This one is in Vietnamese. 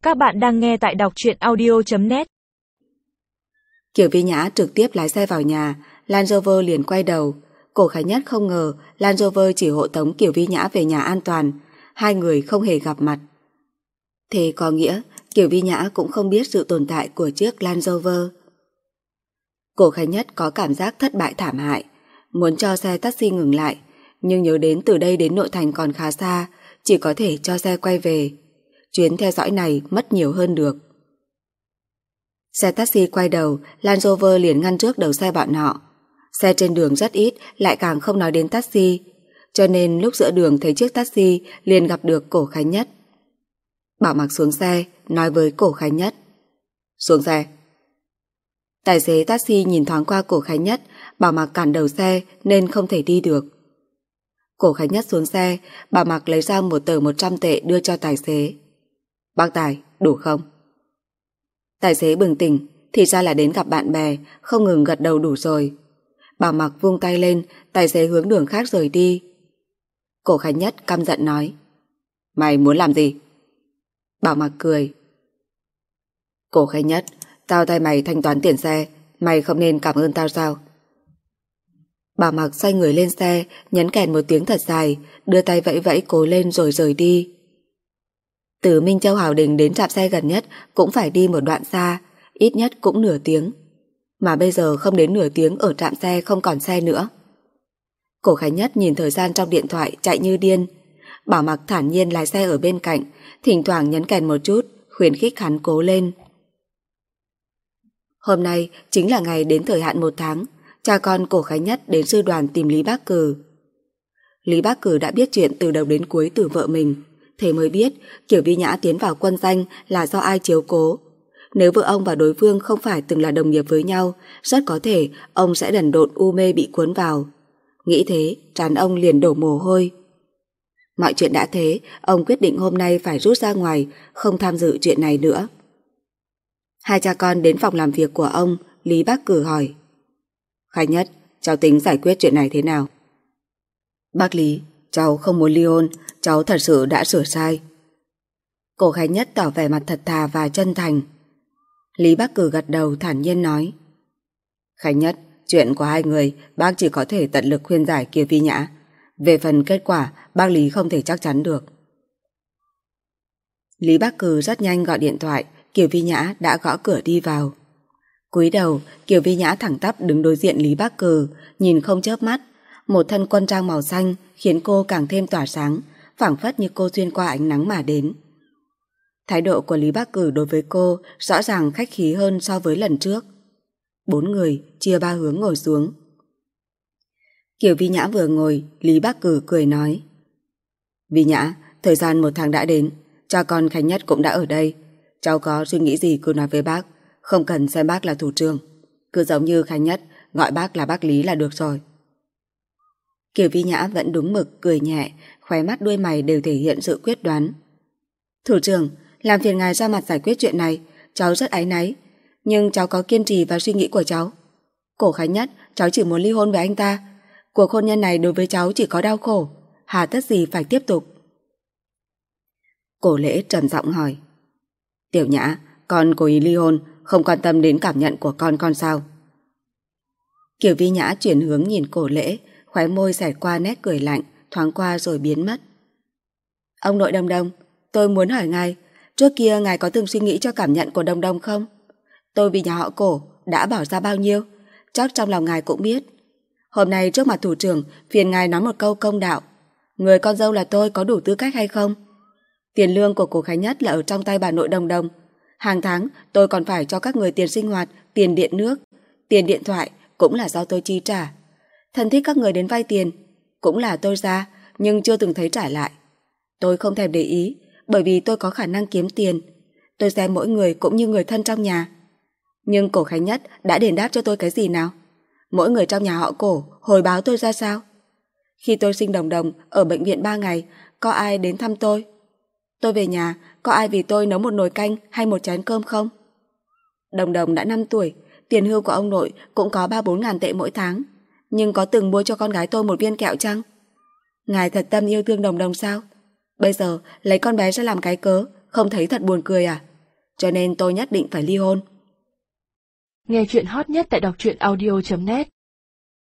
Các bạn đang nghe tại đọc truyện audio.net. Kiều Vi Nhã trực tiếp lái xe vào nhà, Land Rover liền quay đầu. Cổ Khánh Nhất không ngờ Land Rover chỉ hộ tống Kiều Vi Nhã về nhà an toàn, hai người không hề gặp mặt. Thế có nghĩa Kiều Vi Nhã cũng không biết sự tồn tại của chiếc Land Rover. Cổ Khánh Nhất có cảm giác thất bại thảm hại, muốn cho xe taxi ngừng lại, nhưng nhớ đến từ đây đến nội thành còn khá xa, chỉ có thể cho xe quay về. Chuyến theo dõi này mất nhiều hơn được. Xe taxi quay đầu, Land Rover liền ngăn trước đầu xe bọn họ. Xe trên đường rất ít, lại càng không nói đến taxi, cho nên lúc giữa đường thấy chiếc taxi liền gặp được Cổ Khánh Nhất. Bảo Mặc xuống xe, nói với Cổ Khánh Nhất: "Xuống xe." Tài xế taxi nhìn thoáng qua Cổ Khánh Nhất, Bảo Mặc cản đầu xe nên không thể đi được. Cổ Khánh Nhất xuống xe, Bảo Mặc lấy ra một tờ 100 tệ đưa cho tài xế. "Bác Tài, đủ không?" Tài xế bừng tỉnh, thì ra là đến gặp bạn bè, không ngừng gật đầu đủ rồi. Bảo Mặc vung tay lên, tài xế hướng đường khác rời đi. Cổ Khánh Nhất căm giận nói: "Mày muốn làm gì?" Bảo Mặc cười: "Cổ Khánh Nhất, tao thay mày thanh toán tiền xe, mày không nên cảm ơn tao sao?" Bảo Mặc xoay người lên xe, nhấn kèn một tiếng thật dài, đưa tay vẫy vẫy cố lên rồi rời đi. Từ Minh Châu Hào Đình đến trạm xe gần nhất cũng phải đi một đoạn xa, ít nhất cũng nửa tiếng. Mà bây giờ không đến nửa tiếng ở trạm xe không còn xe nữa. Cổ Khánh Nhất nhìn thời gian trong điện thoại chạy như điên. Bảo Mặc thản nhiên lái xe ở bên cạnh, thỉnh thoảng nhấn kèn một chút, khuyến khích hắn cố lên. Hôm nay chính là ngày đến thời hạn 1 tháng, cha con Cổ Khánh Nhất đến sư đoàn tìm Lý Bác Cử. Lý Bác Cử đã biết chuyện từ đầu đến cuối từ vợ mình, thế mới biết Kiều Vi Nhã tiến vào quân danh là do ai chiếu cố. Nếu vợ ông và đối phương không phải từng là đồng nghiệp với nhau, rất có thể ông sẽ đần độn u mê bị cuốn vào. Nghĩ thế, trán ông liền đổ mồ hôi. Mọi chuyện đã thế, ông quyết định hôm nay phải rút ra ngoài, không tham dự chuyện này nữa. Hai cha con đến phòng làm việc của ông, Lý Bác Cử hỏi: "Khánh Nhất, cháu tính giải quyết chuyện này thế nào?" "Bác Lý, cháu không muốn ly hôn, cháu thật sự đã sửa sai." Cổ Khánh Nhất tỏ vẻ mặt thật thà và chân thành. Lý Bác Cử gật đầu thản nhiên nói: "Khánh Nhất, chuyện của hai người bác chỉ có thể tận lực khuyên giải Kiều Vi Nhã. Về phần kết quả, bác Lý không thể chắc chắn được." Lý Bác Cử rất nhanh gọi điện thoại, Kiều Vi Nhã đã gõ cửa đi vào. Cúi đầu, Kiều Vi Nhã thẳng tắp đứng đối diện Lý Bác Cử, nhìn không chớp mắt. Một thân quân trang màu xanh khiến cô càng thêm tỏa sáng, phảng phất như cô xuyên qua ánh nắng mà đến. Thái độ của Lý Bác Cử đối với cô rõ ràng khách khí hơn so với lần trước. 4 người chia 3 hướng ngồi xuống. Kiều Vi Nhã vừa ngồi, Lý Bác Cử cười nói: "Vi Nhã, thời gian 1 tháng đã đến, cha con Khánh Nhất cũng đã ở đây. Cháu có suy nghĩ gì cứ nói với bác, không cần xem bác là thủ trưởng. Cứ giống như Khánh Nhất, gọi bác là bác Lý là được rồi." Kiều Vi Nhã vẫn đúng mực cười nhẹ, khóe mắt đuôi mày đều thể hiện sự quyết đoán. "Thủ trưởng, làm phiền ngài ra mặt giải quyết chuyện này, cháu rất áy náy, nhưng cháu có kiên trì vào suy nghĩ của cháu. Cổ Khánh Nhất, cháu chỉ muốn ly hôn với anh ta. Cuộc hôn nhân này đối với cháu chỉ có đau khổ, hà tất gì phải tiếp tục." Cổ Lễ trầm giọng hỏi: "Tiểu Nhã, con cố ý ly hôn, không quan tâm đến cảm nhận của con sao?" Kiều Vi Nhã chuyển hướng nhìn Cổ Lễ, khóe môi xẹt qua nét cười lạnh, thoáng qua rồi biến mất. "Ông nội Đông Đông, tôi muốn hỏi ngài, trước kia ngài có từng suy nghĩ cho cảm nhận của Đông Đông không? Tôi vì nhà họ Cổ đã bỏ ra bao nhiêu, chắc trong lòng ngài cũng biết. Hôm nay trước mặt thủ trưởng, phiền ngài nói một câu công đạo. Người con dâu là tôi có đủ tư cách hay không? Tiền lương của Cổ Khánh Nhất là ở trong tay bà nội Đông Đông. Hàng tháng tôi còn phải cho các người tiền sinh hoạt, tiền điện nước, tiền điện thoại cũng là do tôi chi trả. Thân thích các người đến vay tiền cũng là tôi ra, nhưng chưa từng thấy trả lại. Tôi không thèm để ý, bởi vì tôi có khả năng kiếm tiền. Tôi xem mỗi người cũng như người thân trong nhà. Nhưng Cổ Khánh Nhất đã đền đáp cho tôi cái gì nào? Mỗi người trong nhà họ Cổ hồi báo tôi ra sao? Khi tôi sinh Đồng Đồng ở bệnh viện 3 ngày, có ai đến thăm tôi? Tôi về nhà, có ai vì tôi nấu một nồi canh hay một chén cơm không? Đồng Đồng đã 5 tuổi, tiền hưu của ông nội cũng có 3-4 ngàn tệ mỗi tháng, nhưng có từng mua cho con gái tôi một viên kẹo chăng? Ngài thật tâm yêu thương Đồng Đồng sao? Bây giờ lấy con bé ra làm cái cớ, không thấy thật buồn cười à?" cho nên tôi nhất định phải ly hôn. Nghe chuyện hot nhất tại đọc truyện audio.net